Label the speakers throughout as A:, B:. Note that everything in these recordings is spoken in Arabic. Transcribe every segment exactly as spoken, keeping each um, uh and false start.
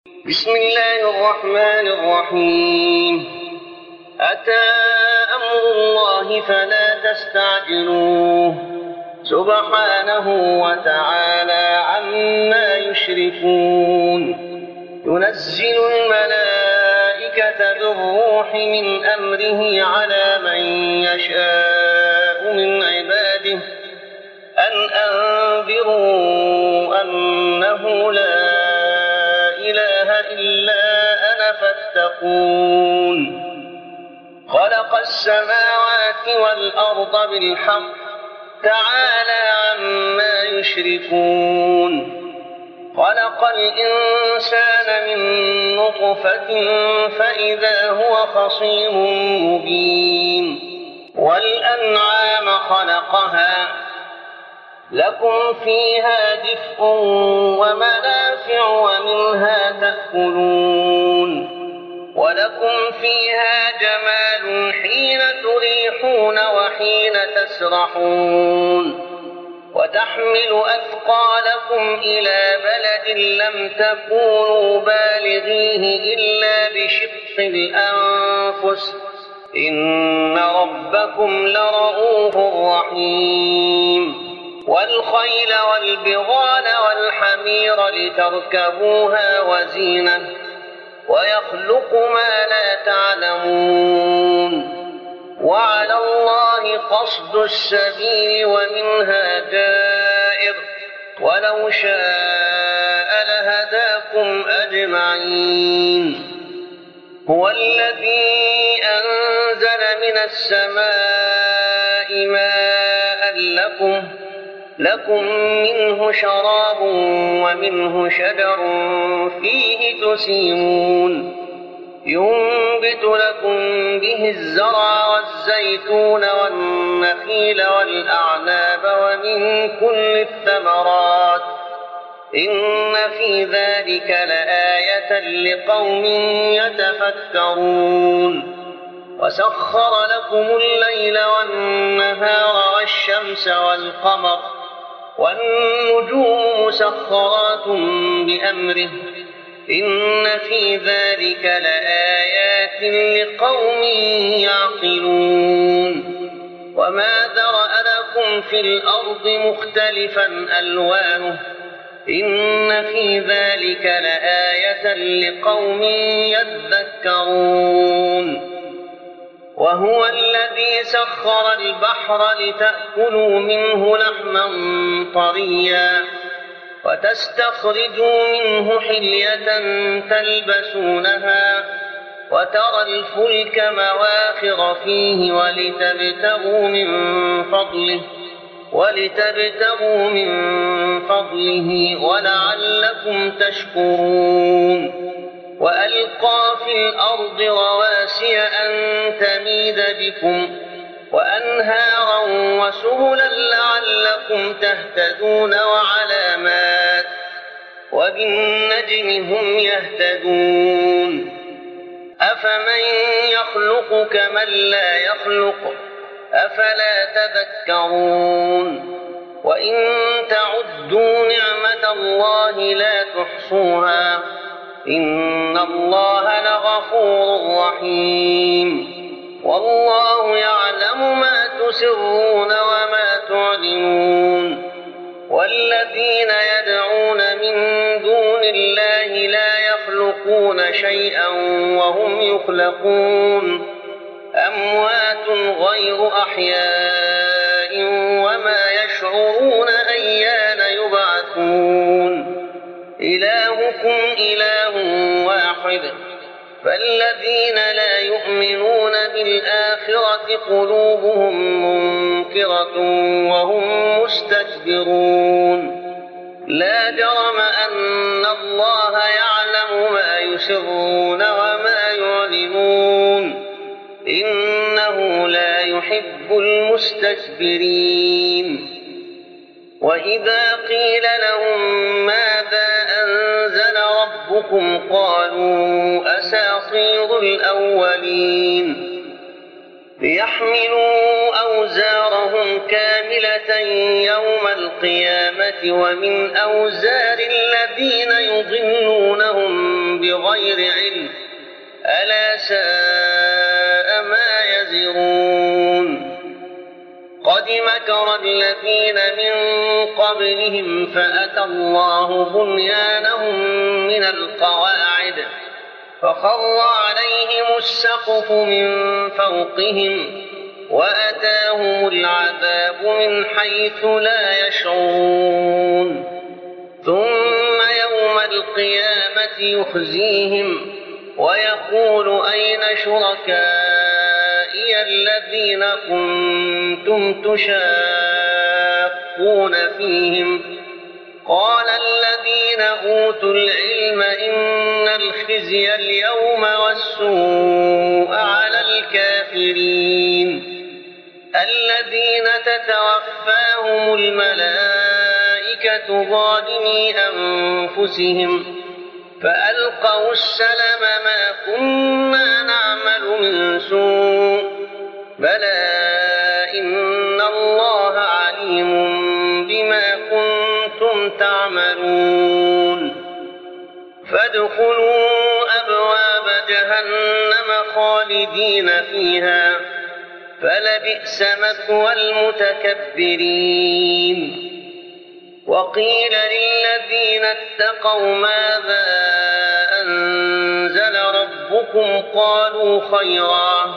A: بسم الله الرحمن الرحيم. أتى أمر الله فلا تستعجلوه سبحانه وتعالى عما يشركون. ينزل الملائكة بالروح من أمره على من يشاء من عباده أن أنذروا أنه لا إله إلا أنا فاتقون. خلق السماوات والأرض بالحق تعالى عما يشركون. خلق الإنسان من نطفة فإذا هو خصيم مبين. والأنعام خلقها لكم فيها دفء ومنافع ومنها تأكلون. ولكم فيها جمال حين تريحون وحين تسرحون. وتحمل أثقالكم إلى بلد لم تكونوا بالغيه إلا بشق الأنفس إن ربكم لرؤوف رحيم. والخيل والبغال والحمير لتركبوها وزينة ويخلق ما لا تعلمون. وعلى الله قصد السبيل ومنها جائر ولو شاء لهداكم أجمعين. هو الذي أنزل من السماء ماء لكم لكم منه شراب ومنه شجر فيه تسيمون. ينبت لكم به الزرع والزيتون والنخيل والأعناب ومن كل الثمرات إن في ذلك لآية لقوم يتفكرون. وسخر لكم الليل والنهار والشمس والقمر والنجوم مسخرات بأمره إن في ذلك لآيات لقوم يعقلون. وما ذرأ لكم في الأرض مختلفا ألوانه إن في ذلك لآية لقوم يذكرون. وهو الذي سخر البحر لتأكلوا منه لحما طريا وتستخرجوا منه حلية تلبسونها وترى الفلك مواخر فيه ولتبتغوا من فضله ولتبتغوا من فضله ولعلكم تشكرون. وألقى في الأرض رواسي أن تميد بكم وأنهارا وسبلا لعلكم تهتدون وعلامات وبالنجم هم يهتدون. أفمن يخلق كمن لا يخلق أفلا تذكرون. وإن تعدوا نعمة الله لا تحصوها إن الله لغفور رحيم. والله يعلم ما تسرون وما تعلنون. والذين يدعون من دون الله لا يخلقون شيئا وهم يخلقون أموات غير أحياء وما يشعرون أيان يبعثون. إلهكم إله واحد فالذين لا يؤمنون بالآخرة قلوبهم منكرة وهم مستكبرون. لا جرم أن الله يعلم ما يسرون وما يعلنون إنه لا يحب المستكبرين. وإذا قيل لهم ماذا أنزل ربكم قالوا أساطير الأولين. ليحملوا أوزارهم كاملة يوم القيامة ومن أوزار الذين يضلونهم بغير علم ألا ساء ما يزرون قد مكر الذين من قبلهم فأتى الله بنيانهم من القواعد فخر عليهم السقف من فوقهم وأتاهم العذاب من حيث لا يشعرون ثم يوم القيامة يخزيهم ويقول أين شركائي الذين كنتم تشاقون فيهم قال الذين أوتوا العلم إن الخزي اليوم والسوء على الكافرين الذين تتوفاهم الملائكة ظالمي أنفسهم فألقوا السلم ما كنا نعمل من سوء بلى إن الله عليم بما كنتم تعملون فادخلوا أبواب جهنم خالدين فيها فلبئس مثوى المتكبرين وقيل للذين اتقوا ماذا أنزل ربكم قالوا خيرا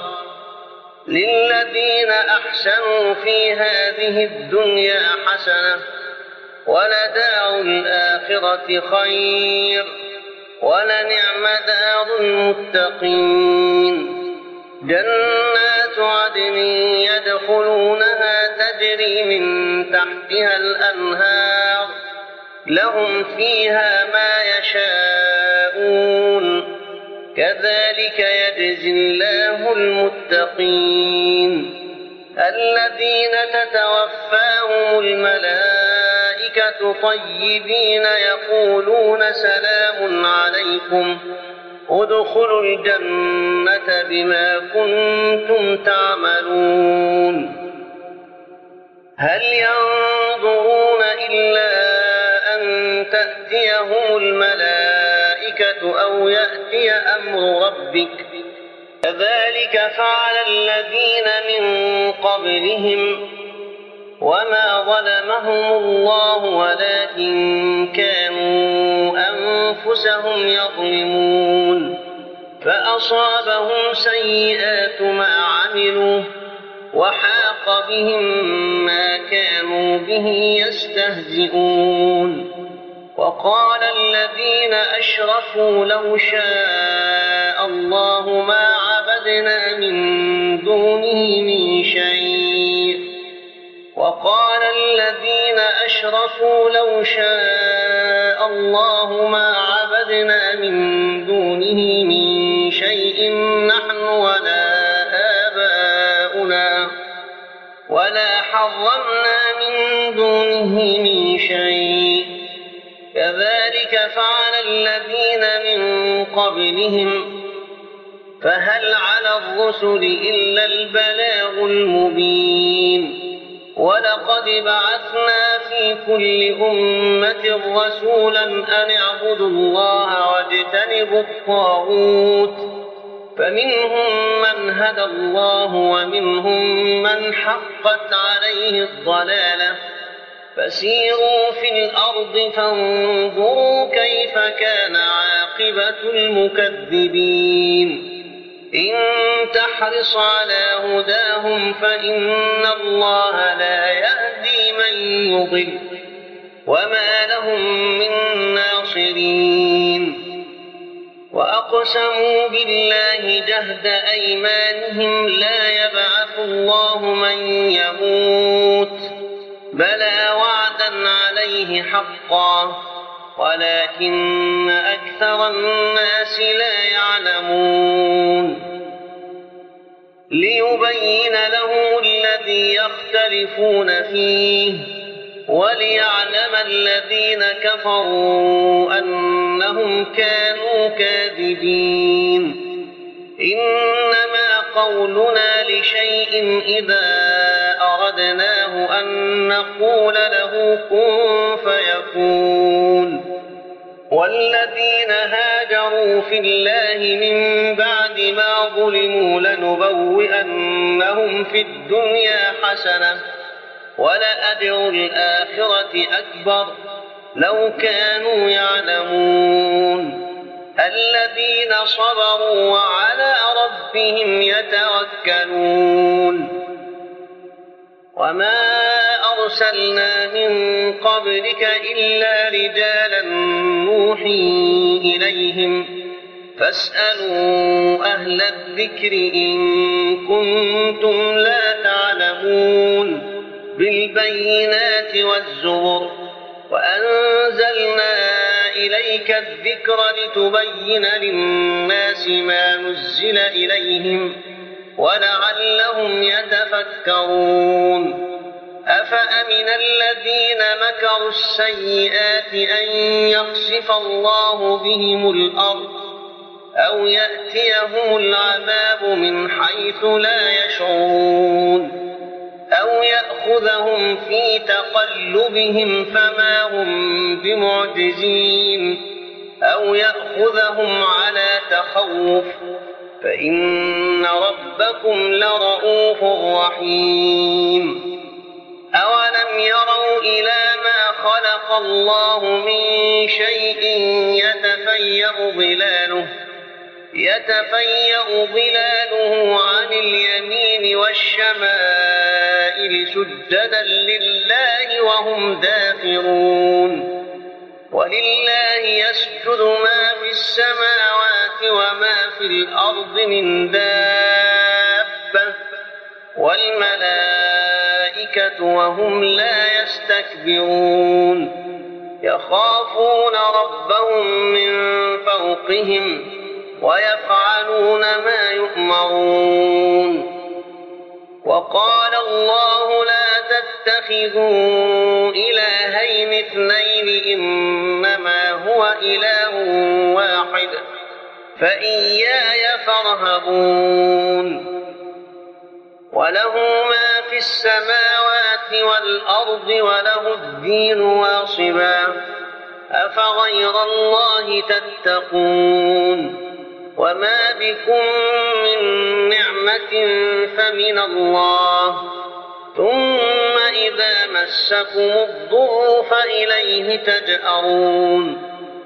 A: للذين أحسنوا في هذه الدنيا حسنة ولدار الآخرة خير ولنعم دار المتقين جنات عدن يدخلونها تجري من تحتها الأنهار لهم فيها ما يشاءون كذلك يجزي الله المتقين الذين تتوفاهم الملائكة طيبين يقولون سلام عليكم ادخلوا الجنة بما كنتم تعملون هل ينظرون إلا أن تأتيهم الملائكة أو يأتي أمر ربك كذلك فعل الذين من قبلهم وما ظلمهم الله ولكن كانوا أنفسهم يظلمون فأصابهم سيئات ما عملوا وحاق بهم ما كانوا به يستهزئون وقال الذين أشركوا لو شاء الله ما عبدنا من دونه من شيء وقال الذين أشركوا لو شاء الله ما عبدنا من دونه من شيء نحن ولا آباؤنا ولا حرمنا من دونه من شيء كذلك فعل الذين من قبلهم فهل على الرسل إلا البلاغ المبين ولقد بعثنا في كل أمة رسولا أن اعبدوا الله واجتنبوا الطاغوت فمنهم من هدى الله ومنهم من حقت عليه الضلالة فسيروا في الأرض فانظروا كيف كان عاقبة المكذبين إن تحرص على هداهم فإن الله لا يهدي من يضل وما لهم من ناصرين وأقسموا بالله جهد أيمانهم لا يبعث الله من يموت بلى وعدا عليه حقا ولكن أكثر الناس لا يعلمون ليبين له الذي يختلفون فيه وليعلم الذين كفروا أنهم كانوا كاذبين إنما قولنا لشيء إذا أردناه أن نقول له كن فيكون والذين هاجروا في الله من بعد ما ظلموا لنبوئنهم في الدنيا حسنة ولأجر الآخرة أكبر لو كانوا يعلمون الذين صبروا وعلى ربهم يتوكلون وما أرسلنا من قبلك إلا رجالا نوحي إليهم فاسألوا أهل الذكر إن كنتم لا تعلمون بالبينات والزبر وأنزلنا إليك الذكر لتبين للناس ما نزل إليهم ولعلهم يتفكرون أفأمن الذين مكروا السيئات أن يخسف الله بهم الأرض أو يأتيهم العذاب من حيث لا يشعرون أو يأخذهم في تقلبهم فما هم بمعجزين أو يأخذهم على تخوف فإن ربكم لرؤوف رحيم أولم يروا إلى ما خلق الله من شيء يتفيأ ظلاله يتفيأ ظلاله عن اليمين والشمائل سجدا لله وهم داخرون ولله يسجد ما في السماوات وما في الأرض من دابة والملائكة وهم لا يستكبرون يخافون ربهم من فوقهم ويفعلون ما يؤمرون وقال الله لا تتخذوا إلهين اثنين إنما هو إله واحد فإياي فارهبون وله ما في السماوات والأرض وله الدين واصبا أفغير الله تتقون وما بكم من نعمة فمن الله ثم إذا مسكم الضر فإليه تجأرون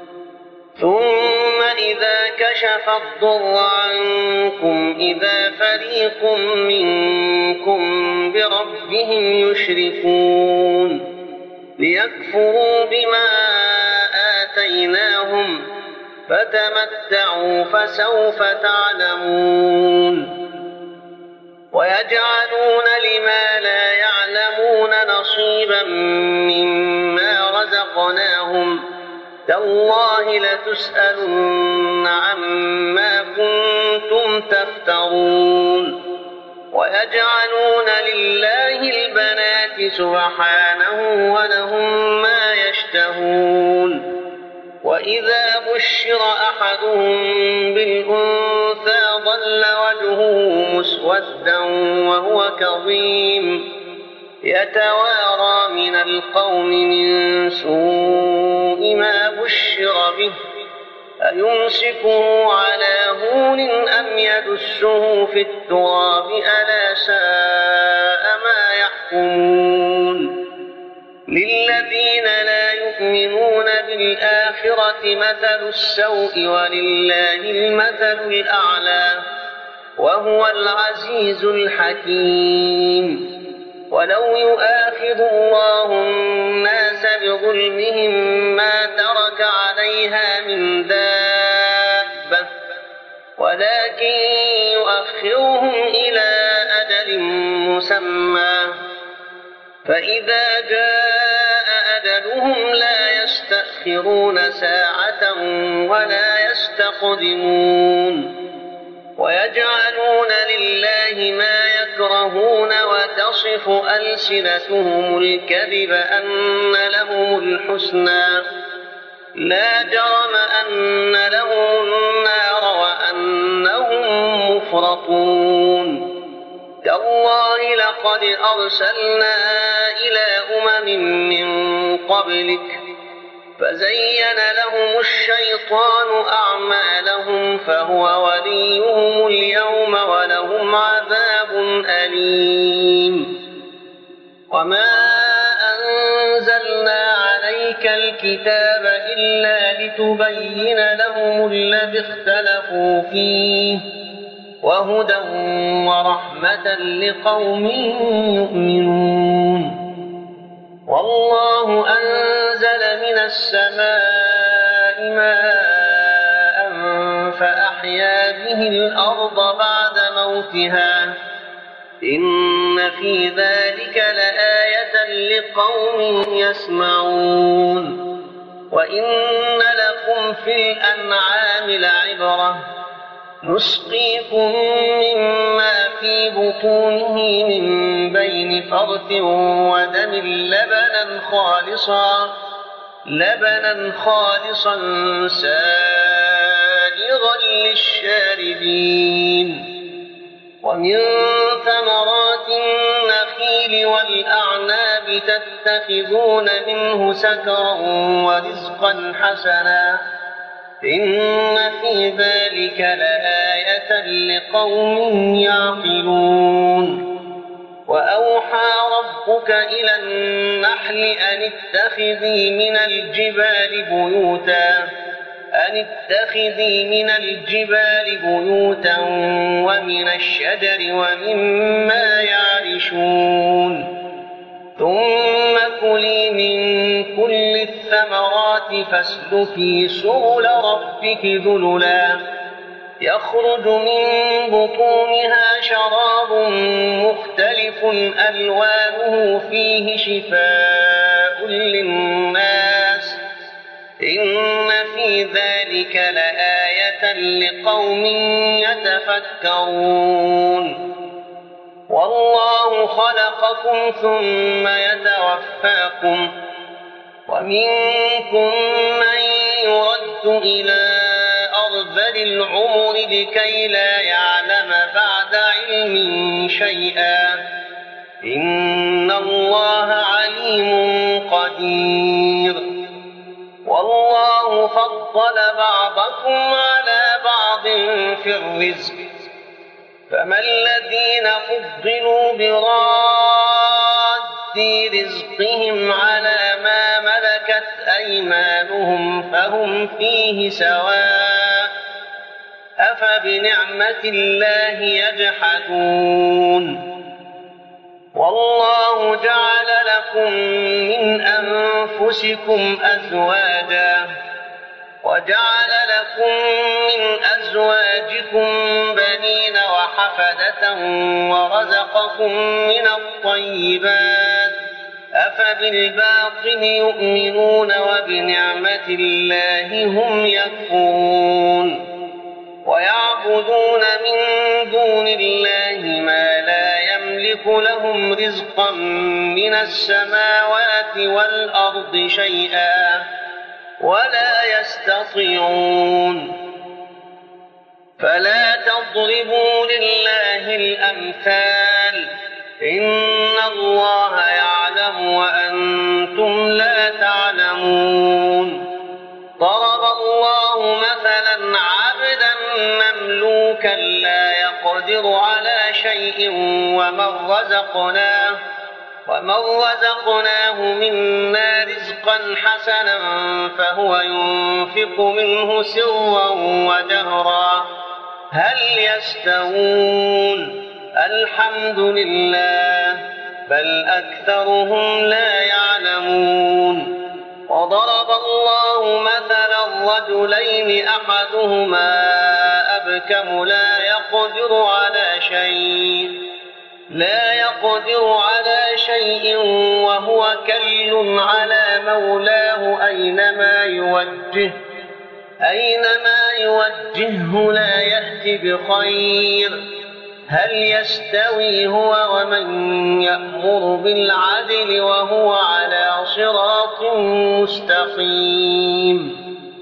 A: ثم إذا كشف الضر عنكم إذا فريق منكم بربهم يشركون ليكفروا بما آتيناهم فتمتعوا فسوف تعلمون ويجعلون لما لا يعلمون نصيبا مما رزقناهم تالله لتسألن عما كنتم تفترون ويجعلون لله البنات سبحانه ولهم ما يشتهون وإذا بشر أحدهم بالأنثى ظل وجهه مسودا وهو كظيم يتوارى من القوم من سوء ما بشر به أيمسكه على هون أم يدسه في التراب ألا ساء ما يحكمون للذين لا يؤمنون بالآخرة مثل السوء ولله المثل الأعلى وهو العزيز الحكيم ولو يؤاخذ الله الناس بظلمهم ما ترك عليها من دابة ولكن يؤخرهم إلى أجل مسمى فإذا جاء أجلهم لا يستأخرون ساعة ولا يستقدمون ويجعلون لله ما يكرهون وتصف ألسنتهم الكذب أن لهم الحسنى لا جرم أن لهم النار وأنهم مفرطون تالله لقد أرسلنا إلى أمم من قبلك فزين لهم الشيطان أعمالهم فهو وليهم اليوم ولهم عذاب أليم. وما أنزلنا عليك الكتاب إلا لتبين لهم الذي اختلفوا فيه وهدى ورحمة لقوم يؤمنون. والله أنزل من السماء ماء فأحيا به الأرض بعد موتها إن في ذلك لآية لقوم يسمعون. وإن لكم في الأنعام لعبرة نسقيكم مما في بطونه من بين فرث ودم لبنا خالصا لبنا خالصا سائغا للشاربين. ومن ثمرات النخيل والأعناب تتخذون منه سكرا ورزقا حسنا إن في ذلك لآية لقوم يعقلون. وأوحى ربك إلى النحل أن اتخذي من الجبال بيوتا أن اتخذي من الجبال بيوتا ومن الشجر ومما يعرشون. ثم كلي من كل الثمرات فاسلكي سبل ربك ذللا يخرج من بطونها شراب مختلف ألوانه فيه شفاء للناس إن في ذلك لآية لقوم يتفكرون. والله خلقكم ثم يتوفاكم ومنكم من يرد إلى أرذل العمر لكي لا يعلم بعد علم شيئا إن الله عليم قدير. والله فضل بعضكم على بعض في الرزق فما الذين فضلوا براد رزقهم على ما ملكت أيمانهم فهم فيه سواء أفبنعمة الله يجحدون. والله جعل لكم من أنفسكم أزواجا وجعل لكم من أزواجكم بنين وحفدة ورزقكم من الطيبات أفبالباطل يؤمنون وبنعمة الله هم يكفرون. ويعبدون من دون الله ما لا يملك لهم رزقا من السماوات والأرض شيئا ولا يستطيعون. فلا تضربوا لله الأمثال إن الله يعلم وأنتم لا تعلمون. ضرب الله مثلا عبدا مملوكا لا يقدر على شيء ومن رزقناه ومن رزقناه منا رزقا حسنا فهو ينفق منه سرا وجهرا هل يستوون الحمد لله بل أكثرهم لا يعلمون. وضرب الله مثلا رجلين أحدهما أبكم لا يقدر على شيء لا يقدر على شيء وهو كل على مولاه أينما يوجه أينما يوجهه لا يأتي بخير هل يستوي هو ومن يأمر بالعدل وهو على صراط مستقيم.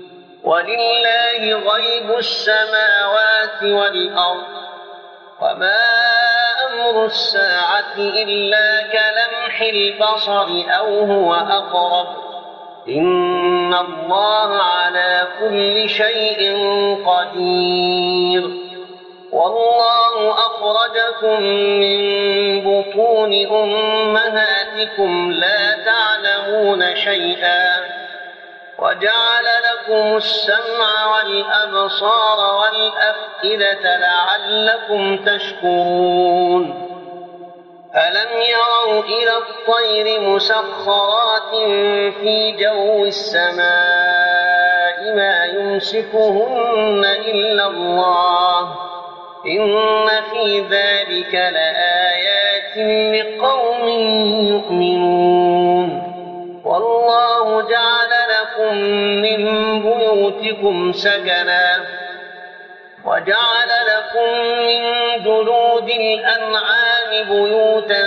A: ولله غيب السماوات والأرض وما أمر الساعة إلا كلمح البصر أو هو أقرب إن الله على كل شيء قدير. والله أخرجكم من بطون أمهاتكم لا تعلمون شيئا وجعل لكم السمع والأبصار والأفئدة لعلكم تشكرون. ألم يروا إلى الطير مسخرات في جو السماء ما يمسكهن إلا الله إن في ذلك لآيات لقوم يؤمنون. والله جعل لكم من بيوتكم سكنا وجعل لكم من جلود الأنعام بيوتا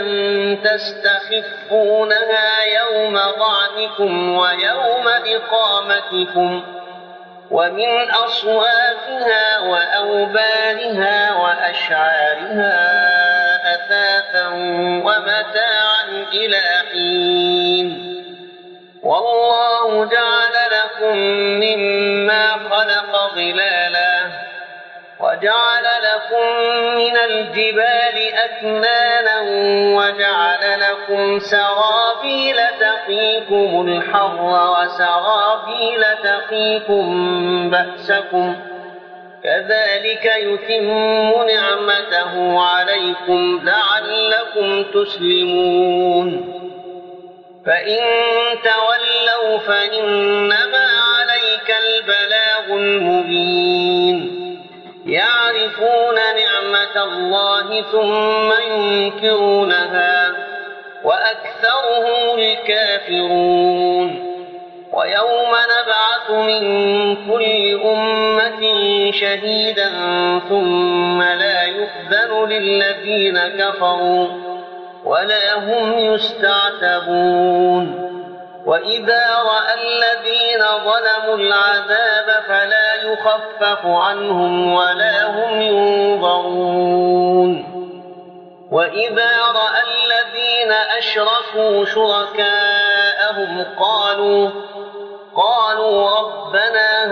A: تستخفونها يوم ظعنكم ويوم إقامتكم ومن أصوافها وأوبارها وأشعارها أثاثا ومتاعا إلى حين. والله جعل لكم مما خلق ظلالا وجعل لكم من الجبال أكنانا وجعل لكم سرابيل تقيكم الحر وسرابيل تقيكم بأسكم كذلك يتم نعمته عليكم لعلكم تسلمون. فإن تولوا فإنما عليك البلاغ المبين. يعرفون نعمة الله ثم ينكرونها وأكثرهم الكافرون. ويوم نبعث من كل أمة شهيدا ثم لا يؤذن للذين كفروا ولا هم يستعتبون. وإذا رأى الذين ظلموا العذاب فلا يخفف عنهم ولا هم ينظرون. وإذا رأى الذين أشركوا شركاءهم قالوا قالوا ربنا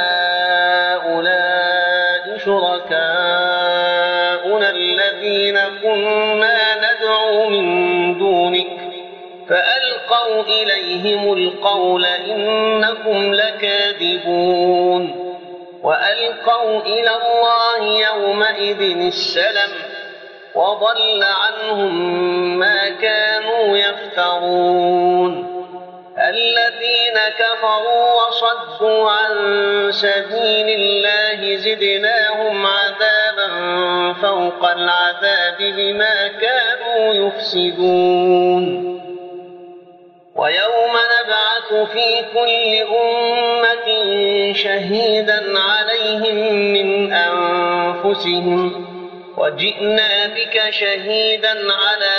A: هؤلاء شركاؤنا الذين كنا ندعو من دونك فألقوا إليهم القول إنكم لكاذبون. وألقوا إلى الله يومئذ السلم وضل عنهم ما كانوا يفترون. الذين كفروا وصدوا عن سبيل الله زدناهم عذابا فوق العذاب بما كانوا يفسدون. ويوم نبعث في كل أمة شهيدا عليهم من أنفسهم وجئنا بك شهيدا على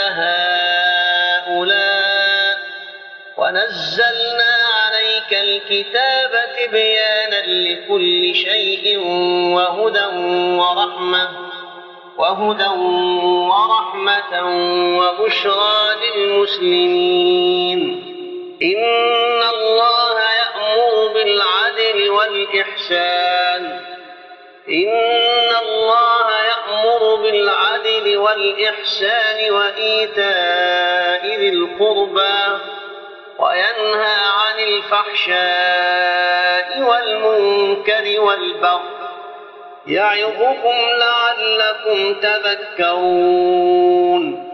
A: هؤلاء ونزلنا عليك الكتاب تبيانا لكل شيء وهدى ورحمة وهدى ورحمة وبشرى للمسلمين. إن الله يأمر بالعدل والإحسان إن الله يأمر بالعدل والإحسان وإيتاء ذي القربى وينهى عن الفحشاء والمنكر والبغي يعظكم لعلكم تذكرون.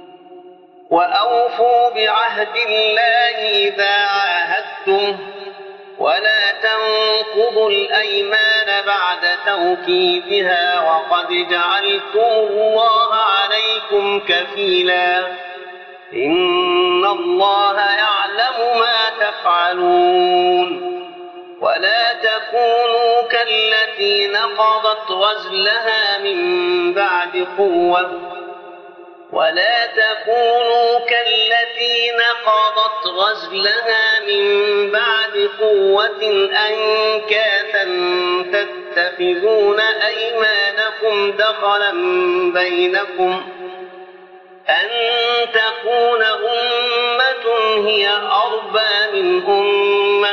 A: وأوفوا بعهد الله إذا عاهدتم ولا تنقضوا الأيمان بعد توكيدها وقد جعلتم الله عليكم كفيلا إن الله يعلم ما تفعلون. ولا تكونوا كالتي نقضت غزلها من بعد قوة ولا تكونوا كالتي نقضت غزلها من بعد قوة أنكاثا تتخذون أيمانكم دخلا بينكم أن تكون أمة هي أربى من أمة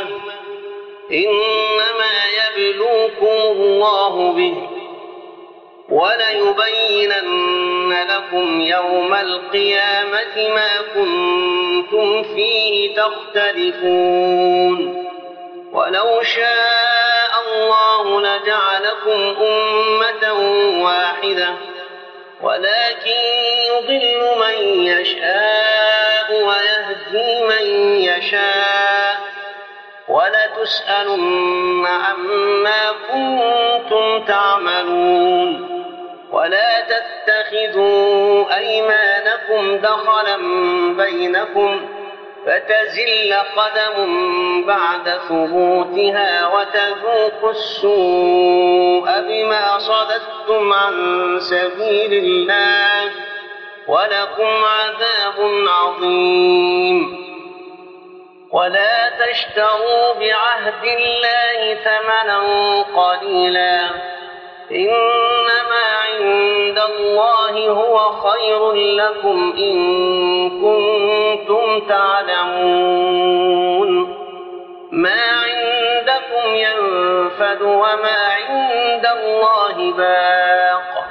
A: إنما يبلوكم الله به وليبينن لكم يوم القيامة ما كنتم فيه تختلفون ولو شاء الله لجعلكم أمة واحدة ولكن يضل من يشاء ويهدي من يشاء ولتسألن عما كنتم تعملون ولا تتخذوا أيمانكم دخلا بينكم فتزل قدم بعد ثبوتها وتذوقوا السوء بما صددتم عن سبيل الله ولكم عذاب عظيم ولا تشتروا بعهد الله ثمنا قليلا إنما عند الله هو خير لكم إن كنتم تعلمون ما عندكم ينفد وما عند الله باق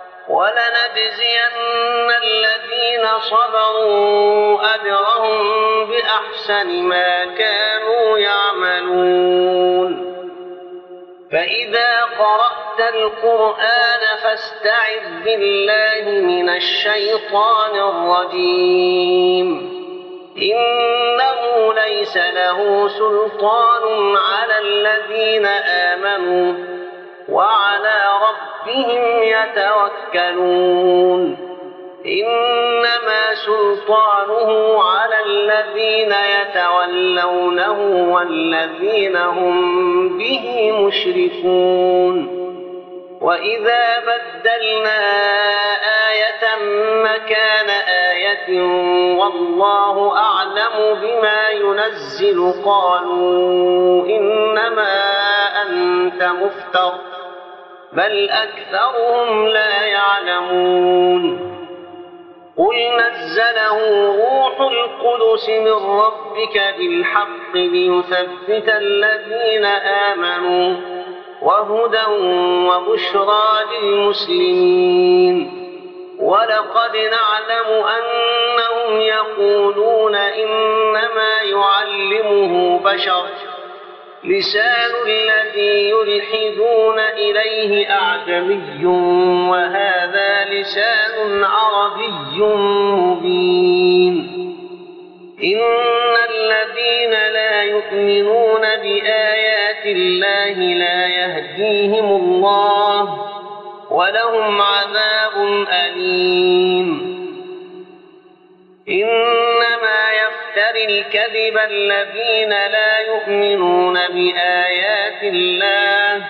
A: ولنجزين الذين صبروا أجرهم بأحسن ما كانوا يعملون فإذا قرأت القرآن فاستعذ بالله من الشيطان الرجيم إنه ليس له سلطان على الذين آمنوا وعلى ربهم يتوكلون إنما سلطانه على الذين يتولونه والذين هم به مشركون وإذا بدلنا آية مكان آية والله أعلم بما ينزل قالوا إنما أنت مفتر بل أكثرهم لا يعلمون قل نزله روح القدس من ربك بالحق ليثبت الذين آمنوا وهدى وبشرى للمسلمين ولقد نعلم أنهم يقولون إنما يعلمه بشر لسان الذي يلحدون إليه أعجمي وهذا لسان عربي مبين إن الذين لا يؤمنون بآيات الله لا يهديهم الله ولهم عذاب أليم إنما يفتري الكذب الذين لا يؤمنون بآيات الله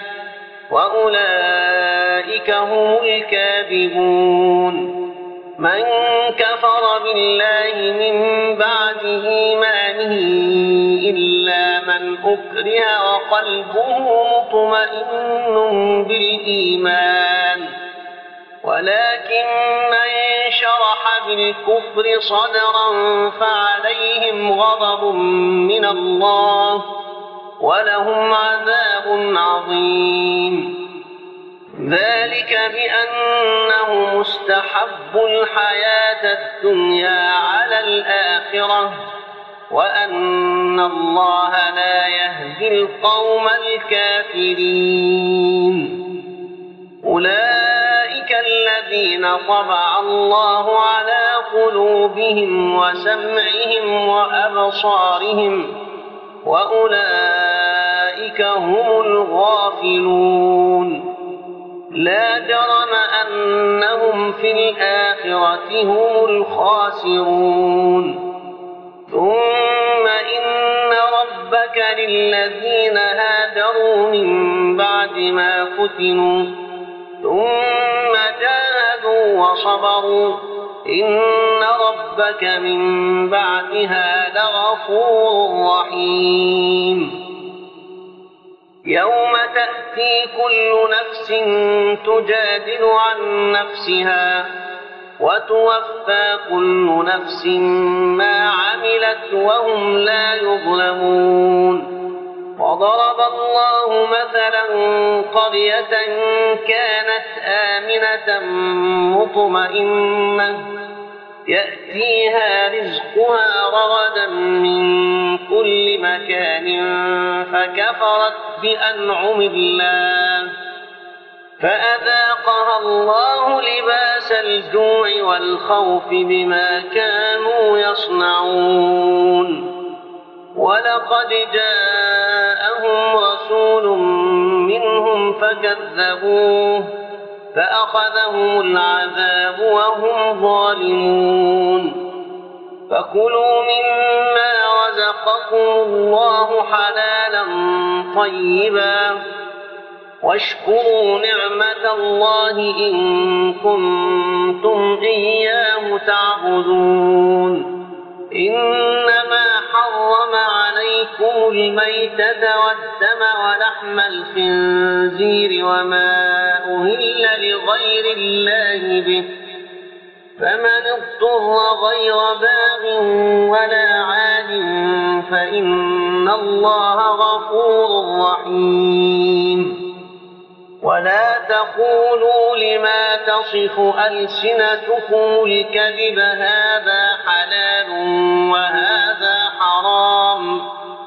A: وأولئك هم الكاذبون من كفر بالله من بعد إيمانه إلا من أكره وقلبه مطمئن بالإيمان ولكن من شرح بالكفر صدرا فعليهم غضب من الله ولهم عذاب عظيم ذلك بأنه مستحب الحياة الدنيا على الآخرة وأن الله لا يهدي القوم الكافرين أولئك الذين طبع الله على قلوبهم وسمعهم وأبصارهم وأولئك هم الغافلون لا جرم أنهم في الآخرة هم الخاسرون ثم إن ربك للذين هاجروا من بعد ما فتنوا ثم جاهدوا وصبروا إن ربك من بعدها لغفور رحيم يوم تأتي كل نفس تجادل عن نفسها وتوفى كل نفس ما عملت وهم لا يظلمون وضرب الله مثلا قرية كانت آمنة مطمئنة يأتيها رزقها رغدا من كل مكان فكفرت بأنعم الله فأذاقها الله لباس الجوع والخوف بما كانوا يصنعون ولقد جاءهم رسول منهم فكذبوه فأخذهم العذاب وهم ظالمون فكلوا مما رزقكم الله حلالا طيبا واشكروا نعمة الله إن كنتم إياه تعبدون إنما حرم عليكم الميتة والدم ولحم الخنزير وما أهل لغير الله به فمن اضطر غير باغ ولا عاد فإن الله غفور رحيم ولا تقولوا لما تصف ألسنتكم الكذب هذا حلال وهذا حرام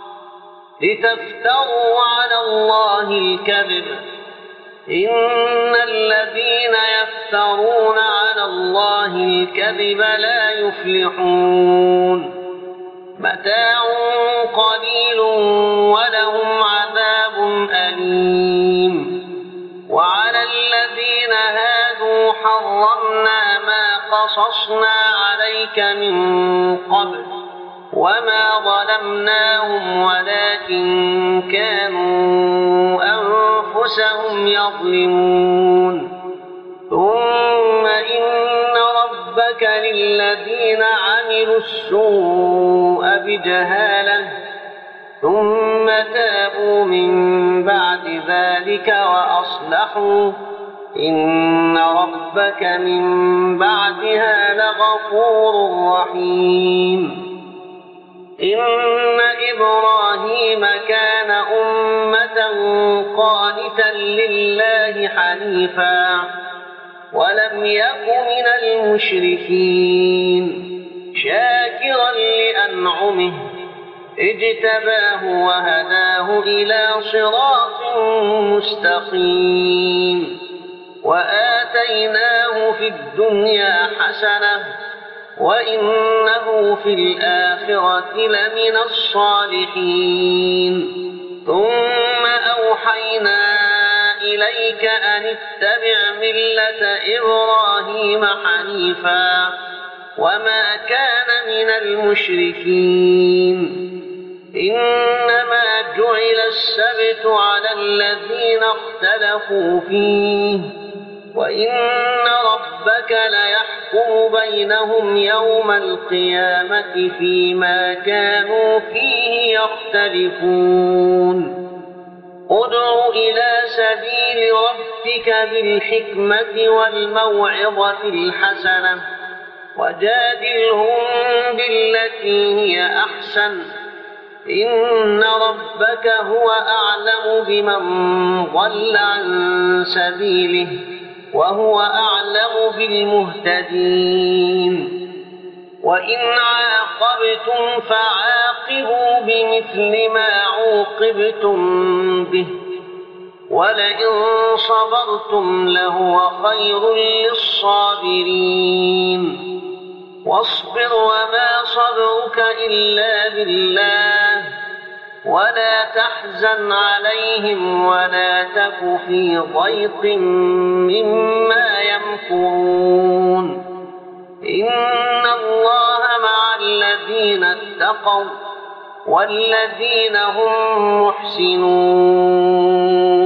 A: لتفتروا على الله الكذب إن الذين يفترون على الله الكذب لا يفلحون متاع قليل ولهم عذاب أليم وعلى الذين هادوا حرمنا ما قصصنا عليك من قبل وما ظلمناهم ولكن كانوا أنفسهم يظلمون ثم إن ربك للذين عملوا السوء بجهالة ثم تابوا من بعد ذلك وأصلحوا إن ربك من بعدها لغفور رحيم إن إبراهيم كان أمة قانتا لله حنيفا ولم يك من المشركين شاكرا لأنعمه اجتباه وهداه إلى صراط مستقيم وآتيناه في الدنيا حسنة وإنه في الآخرة لمن الصالحين ثم أوحينا إليك أن اتبع ملة إبراهيم حنيفا وما كان من المشركين إنما جعل السبت على الذين اختلفوا فيه وإن ربك ليحكم بينهم يوم القيامة فيما كانوا فيه يختلفون ادع إلى سبيل ربك بالحكمة والموعظة الحسنة وجادلهم بالتي هي أحسن إن ربك هو أعلم بمن ضل عن سبيله وهو أعلم بالمهتدين وإن عاقبتم فعاقبوا بمثل ما عوقبتم به ولئن صبرتم لهو خير للصابرين واصبر وما صبرك إلا بالله ولا تحزن عليهم ولا تك في ضيق مما يمكرون إن الله مع الذين اتقوا والذين هم محسنون